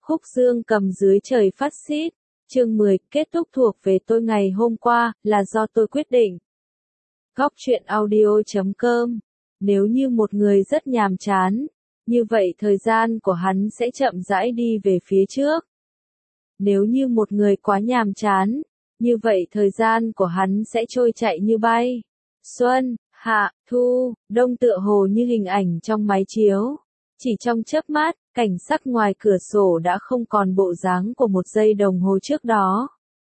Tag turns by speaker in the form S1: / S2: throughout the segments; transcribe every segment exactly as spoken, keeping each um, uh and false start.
S1: Khúc Dương Cầm dưới trời phát xít. Chương mười, kết thúc thuộc về tôi ngày hôm qua, là do tôi quyết định. Góc truyện audio chấm com. Nếu như một người rất nhàm chán, như vậy thời gian của hắn sẽ chậm rãi đi về phía trước. Nếu như một người quá nhàm chán, như vậy thời gian của hắn sẽ trôi chạy như bay. Xuân, hạ, thu, đông tựa hồ như hình ảnh trong máy chiếu. Chỉ trong chớp mắt, cảnh sắc ngoài cửa sổ đã không còn bộ dáng của một giây đồng hồ trước đó.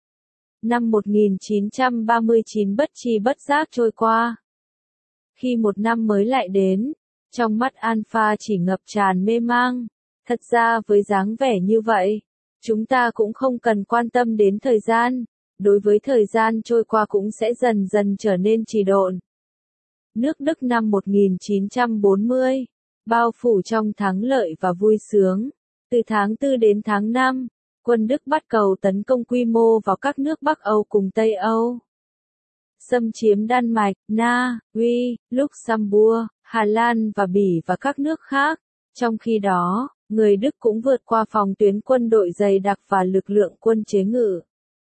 S1: Năm một nghìn chín trăm ba mươi chín bất tri bất giác trôi qua. Khi một năm mới lại đến, trong mắt Alpha chỉ ngập tràn mê mang. Thật ra với dáng vẻ như vậy, chúng ta cũng không cần quan tâm đến thời gian. Đối với thời gian trôi qua cũng sẽ dần dần trở nên trì độn. Nước Đức năm một nghìn chín trăm bốn mươi, bao phủ trong thắng lợi và vui sướng. Từ tháng tư đến tháng năm, quân Đức bắt đầu tấn công quy mô vào các nước Bắc Âu cùng Tây Âu. Xâm chiếm Đan Mạch, Na, Uy, Luxembourg, Hà Lan và Bỉ và các nước khác. Trong khi đó, người Đức cũng vượt qua phòng tuyến quân đội dày đặc và lực lượng quân chế ngự.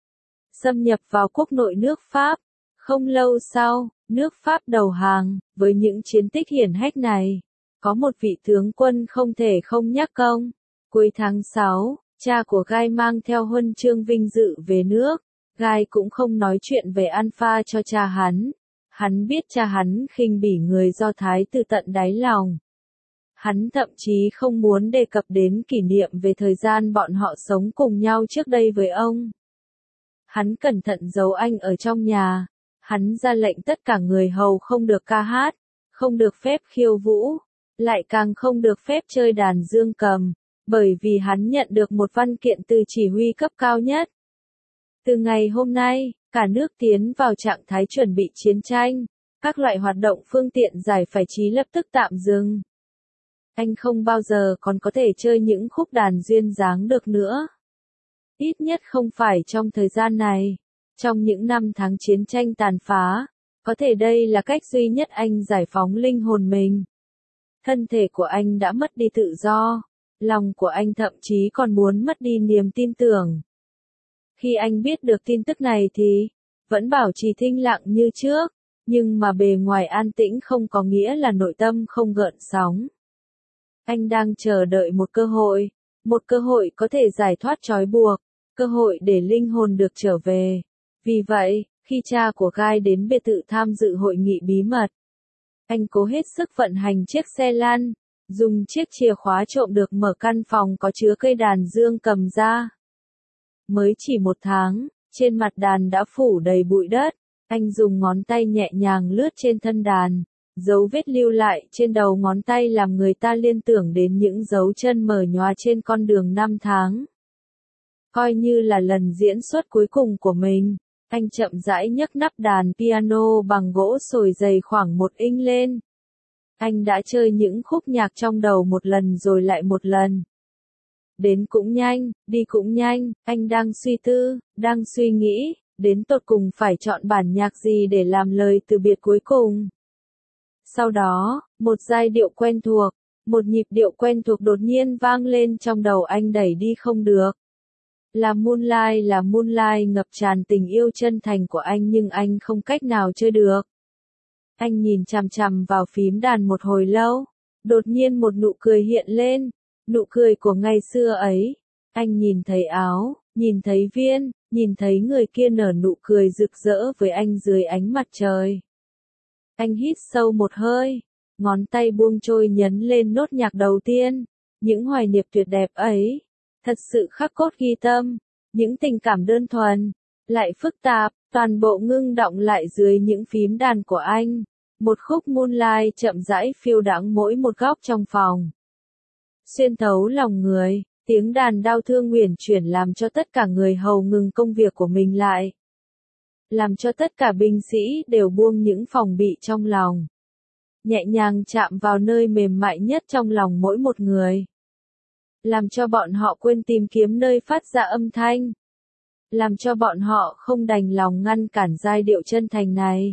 S1: Xâm nhập vào quốc nội nước Pháp. Không lâu sau, nước Pháp đầu hàng. Với những chiến tích hiển hách này, có một vị tướng quân không thể không nhắc công. Cuối tháng sáu, cha của Guy mang theo huân chương vinh dự về nước. Guy cũng không nói chuyện về Alpha cho cha hắn. Hắn biết cha hắn khinh bỉ người Do Thái từ tận đáy lòng. Hắn thậm chí không muốn đề cập đến kỷ niệm về thời gian bọn họ sống cùng nhau trước đây với ông. Hắn cẩn thận giấu anh ở trong nhà. Hắn ra lệnh tất cả người hầu không được ca hát, không được phép khiêu vũ, lại càng không được phép chơi đàn dương cầm, bởi vì hắn nhận được một văn kiện từ chỉ huy cấp cao nhất. Từ ngày hôm nay, cả nước tiến vào trạng thái chuẩn bị chiến tranh, các loại hoạt động phương tiện giải phải trí lập tức tạm dừng. Anh không bao giờ còn có thể chơi những khúc đàn duyên dáng được nữa. Ít nhất không phải trong thời gian này. Trong những năm tháng chiến tranh tàn phá, có thể đây là cách duy nhất anh giải phóng linh hồn mình. Thân thể của anh đã mất đi tự do, lòng của anh thậm chí còn muốn mất đi niềm tin tưởng. Khi anh biết được tin tức này thì, vẫn bảo trì thinh lặng như trước, nhưng mà bề ngoài an tĩnh không có nghĩa là nội tâm không gợn sóng. Anh đang chờ đợi một cơ hội, một cơ hội có thể giải thoát trói buộc, cơ hội để linh hồn được trở về. Vì vậy, khi cha của Guy đến biệt thự tham dự hội nghị bí mật, anh cố hết sức vận hành chiếc xe lăn, dùng chiếc chìa khóa trộm được mở căn phòng có chứa cây đàn dương cầm ra. Mới chỉ một tháng, trên mặt đàn đã phủ đầy bụi đất, anh dùng ngón tay nhẹ nhàng lướt trên thân đàn, dấu vết lưu lại trên đầu ngón tay làm người ta liên tưởng đến những dấu chân mở nhóa trên con đường năm tháng. Coi như là lần diễn xuất cuối cùng của mình. Anh chậm rãi nhấc nắp đàn piano bằng gỗ sồi dày khoảng một inch lên. Anh đã chơi những khúc nhạc trong đầu một lần rồi lại một lần. Đến cũng nhanh, đi cũng nhanh, anh đang suy tư, đang suy nghĩ, đến tột cùng phải chọn bản nhạc gì để làm lời từ biệt cuối cùng. Sau đó, một giai điệu quen thuộc, một nhịp điệu quen thuộc đột nhiên vang lên trong đầu anh đẩy đi không được. Là Moonlight là Moonlight ngập tràn tình yêu chân thành của anh nhưng anh không cách nào chơi được. Anh nhìn chằm chằm vào phím đàn một hồi lâu, đột nhiên một nụ cười hiện lên, nụ cười của ngày xưa ấy. Anh nhìn thấy áo, nhìn thấy viên, nhìn thấy người kia nở nụ cười rực rỡ với anh dưới ánh mặt trời. Anh hít sâu một hơi, ngón tay buông trôi nhấn lên nốt nhạc đầu tiên, những hoài niệm tuyệt đẹp ấy. Thật sự khắc cốt ghi tâm, những tình cảm đơn thuần, lại phức tạp, toàn bộ ngưng đọng lại dưới những phím đàn của anh. Một khúc Moonlight chậm rãi phiêu đãng mỗi một góc trong phòng. Xuyên thấu lòng người, tiếng đàn đau thương uyển chuyển làm cho tất cả người hầu ngừng công việc của mình lại. Làm cho tất cả binh sĩ đều buông những phòng bị trong lòng. Nhẹ nhàng chạm vào nơi mềm mại nhất trong lòng mỗi một người. Làm cho bọn họ quên tìm kiếm nơi phát ra âm thanh. Làm cho bọn họ không đành lòng ngăn cản giai điệu chân thành này.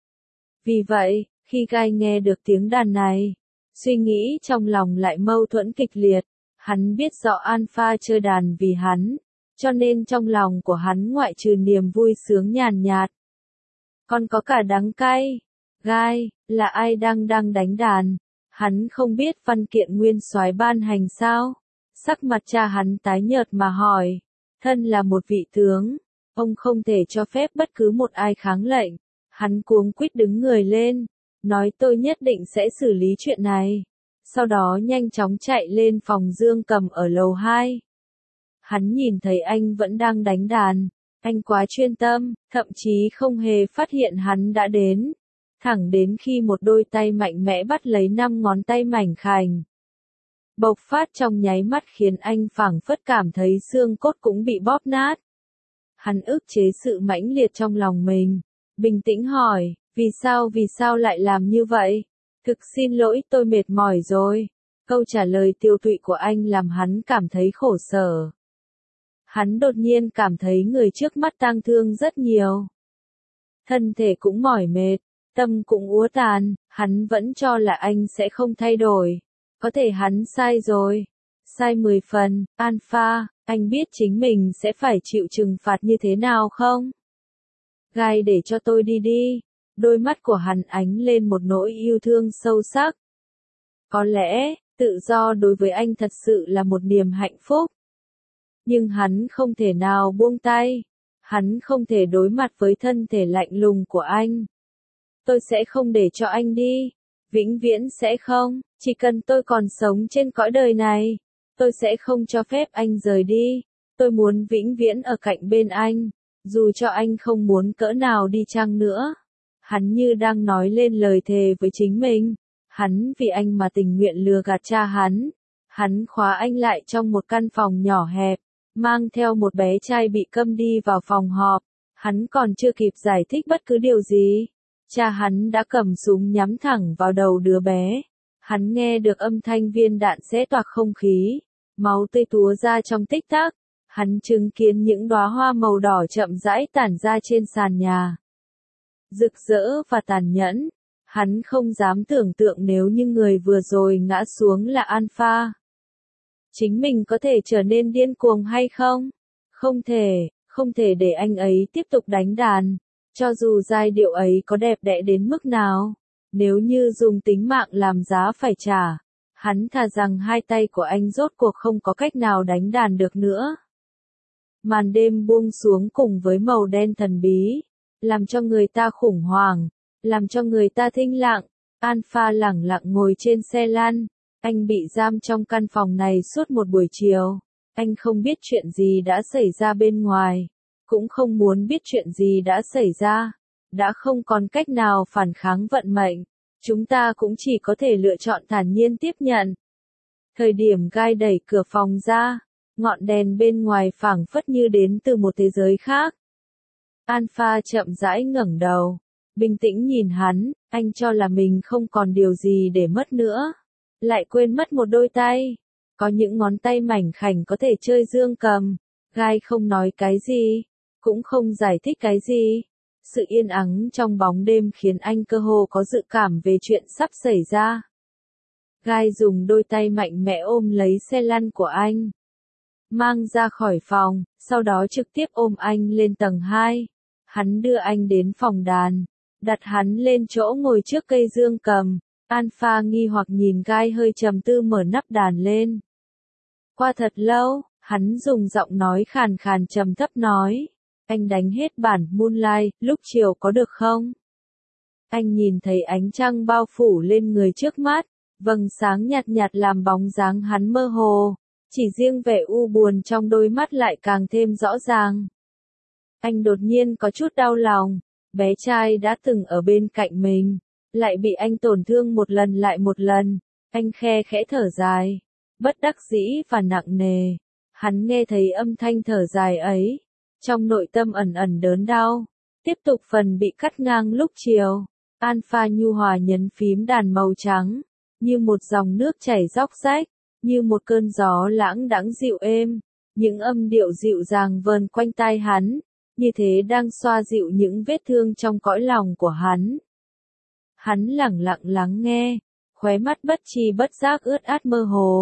S1: Vì vậy, khi Guy nghe được tiếng đàn này, suy nghĩ trong lòng lại mâu thuẫn kịch liệt. Hắn biết rõ Alpha chơi đàn vì hắn, cho nên trong lòng của hắn ngoại trừ niềm vui sướng nhàn nhạt, còn có cả đắng cay. Gai, là ai đang đang đánh đàn? Hắn không biết văn kiện nguyên soái ban hành sao? Sắc mặt cha hắn tái nhợt mà hỏi. Thân là một vị tướng, ông không thể cho phép bất cứ một ai kháng lệnh. Hắn cuống quýt đứng người lên, nói tôi nhất định sẽ xử lý chuyện này. Sau đó nhanh chóng chạy lên phòng Dương Cầm ở lầu hai. Hắn nhìn thấy anh vẫn đang đánh đàn, anh quá chuyên tâm, thậm chí không hề phát hiện hắn đã đến. Thẳng đến khi một đôi tay mạnh mẽ bắt lấy năm ngón tay mảnh khảnh. Bộc phát trong nháy mắt khiến anh phảng phất cảm thấy xương cốt cũng bị bóp nát. Hắn ức chế sự mãnh liệt trong lòng mình, bình tĩnh hỏi, vì sao vì sao lại làm như vậy? Thực xin lỗi, tôi mệt mỏi rồi. Câu trả lời tiêu tụy của anh làm hắn cảm thấy khổ sở. Hắn đột nhiên cảm thấy người trước mắt tang thương rất nhiều. Thân thể cũng mỏi mệt, tâm cũng úa tàn, hắn vẫn cho là anh sẽ không thay đổi. Có thể hắn sai rồi. Sai mười phần, Alpha, anh biết chính mình sẽ phải chịu trừng phạt như thế nào không? Gai, để cho tôi đi đi. Đôi mắt của hắn ánh lên một nỗi yêu thương sâu sắc. Có lẽ, tự do đối với anh thật sự là một niềm hạnh phúc. Nhưng hắn không thể nào buông tay. Hắn không thể đối mặt với thân thể lạnh lùng của anh. Tôi sẽ không để cho anh đi. Vĩnh viễn sẽ không. Chỉ cần tôi còn sống trên cõi đời này, tôi sẽ không cho phép anh rời đi. Tôi muốn vĩnh viễn ở cạnh bên anh, dù cho anh không muốn cỡ nào đi chăng nữa. Hắn như đang nói lên lời thề với chính mình. Hắn vì anh mà tình nguyện lừa gạt cha hắn. Hắn khóa anh lại trong một căn phòng nhỏ hẹp, mang theo một bé trai bị câm đi vào phòng họp. Hắn còn chưa kịp giải thích bất cứ điều gì. Cha hắn đã cầm súng nhắm thẳng vào đầu đứa bé. Hắn nghe được âm thanh viên đạn xé toạc không khí. Máu tươi túa ra trong tích tắc. Hắn chứng kiến những đóa hoa màu đỏ chậm rãi tản ra trên sàn nhà. Rực rỡ và tàn nhẫn. Hắn không dám tưởng tượng nếu như người vừa rồi ngã xuống là Alpha. Chính mình có thể trở nên điên cuồng hay không? Không thể, không thể để anh ấy tiếp tục đánh đàn. Cho dù giai điệu ấy có đẹp đẽ đến mức nào. Nếu như dùng tính mạng làm giá phải trả. Hắn thà rằng hai tay của anh rốt cuộc không có cách nào đánh đàn được nữa. Màn đêm buông xuống cùng với màu đen thần bí. Làm cho người ta khủng hoảng. Làm cho người ta thinh lặng. Alpha lẳng lặng ngồi trên xe lăn. Anh bị giam trong căn phòng này suốt một buổi chiều. Anh không biết chuyện gì đã xảy ra bên ngoài. Cũng không muốn biết chuyện gì đã xảy ra. Đã không còn cách nào phản kháng vận mệnh. Chúng ta cũng chỉ có thể lựa chọn thản nhiên tiếp nhận. Thời điểm Gai đẩy cửa phòng ra, ngọn đèn bên ngoài phảng phất như đến từ một thế giới khác. Alpha chậm rãi ngẩng đầu, bình tĩnh nhìn hắn, anh cho là mình không còn điều gì để mất nữa. Lại quên mất một đôi tay. Có những ngón tay mảnh khảnh có thể chơi dương cầm. Gai không nói cái gì, cũng không giải thích cái gì. Sự yên ắng trong bóng đêm khiến anh cơ hồ có dự cảm về chuyện sắp xảy ra. Gai dùng đôi tay mạnh mẽ ôm lấy xe lăn của anh. Mang ra khỏi phòng, sau đó trực tiếp ôm anh lên tầng hai. Hắn đưa anh đến phòng đàn, đặt hắn lên chỗ ngồi trước cây dương cầm. Alpha nghi hoặc nhìn Gai hơi trầm tư mở nắp đàn lên. Qua thật lâu, hắn dùng giọng nói khàn khàn trầm thấp nói. Anh đánh hết bản Moonlight, lúc chiều có được không? Anh nhìn thấy ánh trăng bao phủ lên người trước mắt, vầng sáng nhạt nhạt làm bóng dáng hắn mơ hồ, chỉ riêng vẻ u buồn trong đôi mắt lại càng thêm rõ ràng. Anh đột nhiên có chút đau lòng, bé trai đã từng ở bên cạnh mình, lại bị anh tổn thương một lần lại một lần, anh khe khẽ thở dài, bất đắc dĩ và nặng nề. Hắn nghe thấy âm thanh thở dài ấy. Trong nội tâm ẩn ẩn đớn đau. Tiếp tục phần bị cắt ngang lúc chiều. Alpha nhu hòa nhấn phím đàn màu trắng. Như một dòng nước chảy róc rách. Như một cơn gió lãng đãng dịu êm. Những âm điệu dịu dàng vờn quanh tai hắn. Như thế đang xoa dịu những vết thương trong cõi lòng của hắn. Hắn lẳng lặng lắng nghe. Khóe mắt bất tri bất giác ướt át mơ hồ.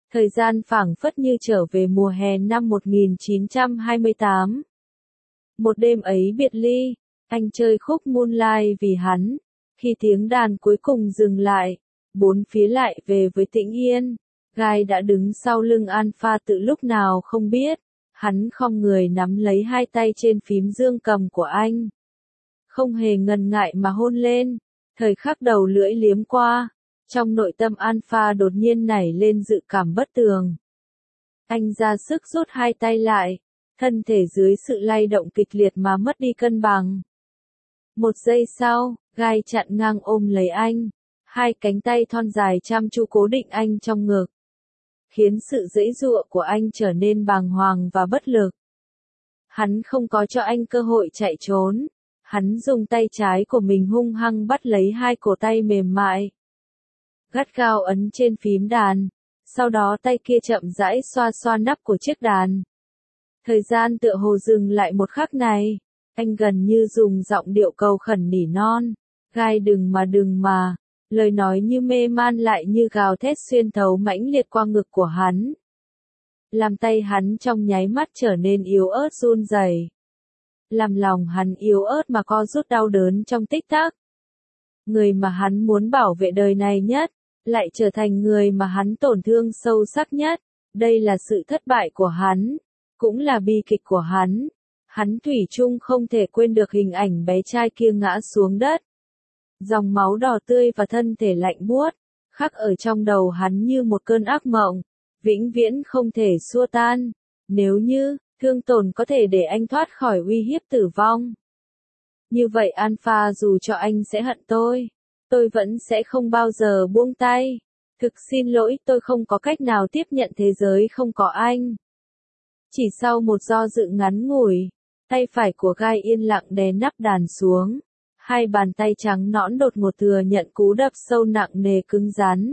S1: Thời gian phảng phất như trở về mùa hè năm một nghìn chín trăm hai mươi tám. Một đêm ấy biệt ly, anh chơi khúc Moonlight vì hắn. Khi tiếng đàn cuối cùng dừng lại, bốn phía lại về với tĩnh yên. Guy đã đứng sau lưng Alpha từ lúc nào không biết. Hắn khom người nắm lấy hai tay trên phím dương cầm của anh. Không hề ngần ngại mà hôn lên. Thời khắc đầu lưỡi liếm qua. Trong nội tâm Alpha đột nhiên nảy lên dự cảm bất tường. Anh ra sức rút hai tay lại. Thân thể dưới sự lay động kịch liệt mà mất đi cân bằng. Một giây sau, Guy chặn ngang ôm lấy anh. Hai cánh tay thon dài chăm chú cố định anh trong ngực. Khiến sự giãy giụa của anh trở nên bàng hoàng và bất lực. Hắn không có cho anh cơ hội chạy trốn. Hắn dùng tay trái của mình hung hăng bắt lấy hai cổ tay mềm mại. Gắt gao ấn trên phím đàn. Sau đó tay kia chậm rãi xoa xoa nắp của chiếc đàn. Thời gian tựa hồ dừng lại một khắc này. Anh gần như dùng giọng điệu cầu khẩn nỉ non. Gai đừng mà đừng mà. Lời nói như mê man lại như gào thét xuyên thấu mãnh liệt qua ngực của hắn. Làm tay hắn trong nháy mắt trở nên yếu ớt run rẩy. Làm lòng hắn yếu ớt mà co rút đau đớn trong tích tắc. Người mà hắn muốn bảo vệ đời này nhất, lại trở thành người mà hắn tổn thương sâu sắc nhất. Đây là sự thất bại của hắn, cũng là bi kịch của hắn. Hắn thủy chung không thể quên được hình ảnh bé trai kia ngã xuống đất. Dòng máu đỏ tươi và thân thể lạnh buốt, khắc ở trong đầu hắn như một cơn ác mộng, vĩnh viễn không thể xua tan. Nếu như, thương tổn có thể để anh thoát khỏi uy hiếp tử vong. Như vậy Alpha dù cho anh sẽ hận tôi, tôi vẫn sẽ không bao giờ buông tay. Thực xin lỗi, tôi không có cách nào tiếp nhận thế giới không có anh. Chỉ sau một do dự ngắn ngủi, tay phải của Guy yên lặng đè nắp đàn xuống. Hai bàn tay trắng nõn đột ngột thừa nhận cú đập sâu nặng nề cứng rắn.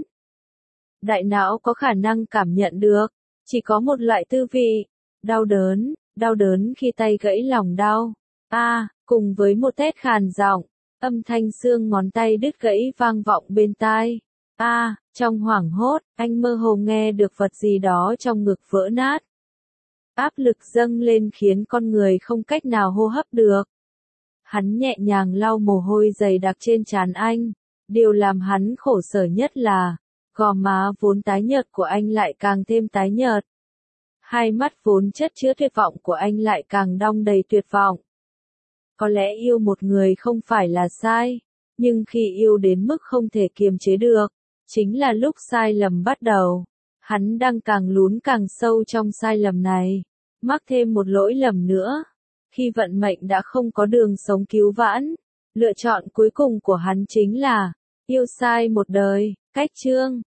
S1: Đại não có khả năng cảm nhận được, chỉ có một loại tư vị, đau đớn, đau đớn khi tay gãy lòng đau. A, à, cùng với một thét khàn giọng, âm thanh xương ngón tay đứt gãy vang vọng bên tai. A, à, trong hoảng hốt, anh mơ hồ nghe được vật gì đó trong ngực vỡ nát. Áp lực dâng lên khiến con người không cách nào hô hấp được. Hắn nhẹ nhàng lau mồ hôi dày đặc trên trán anh. Điều làm hắn khổ sở nhất là, gò má vốn tái nhợt của anh lại càng thêm tái nhợt. Hai mắt vốn chất chứa tuyệt vọng của anh lại càng đong đầy tuyệt vọng. Có lẽ yêu một người không phải là sai, nhưng khi yêu đến mức không thể kiềm chế được, chính là lúc sai lầm bắt đầu. Hắn đang càng lún càng sâu trong sai lầm này, mắc thêm một lỗi lầm nữa. Khi vận mệnh đã không có đường sống cứu vãn, lựa chọn cuối cùng của hắn chính là yêu sai một đời. Cách chương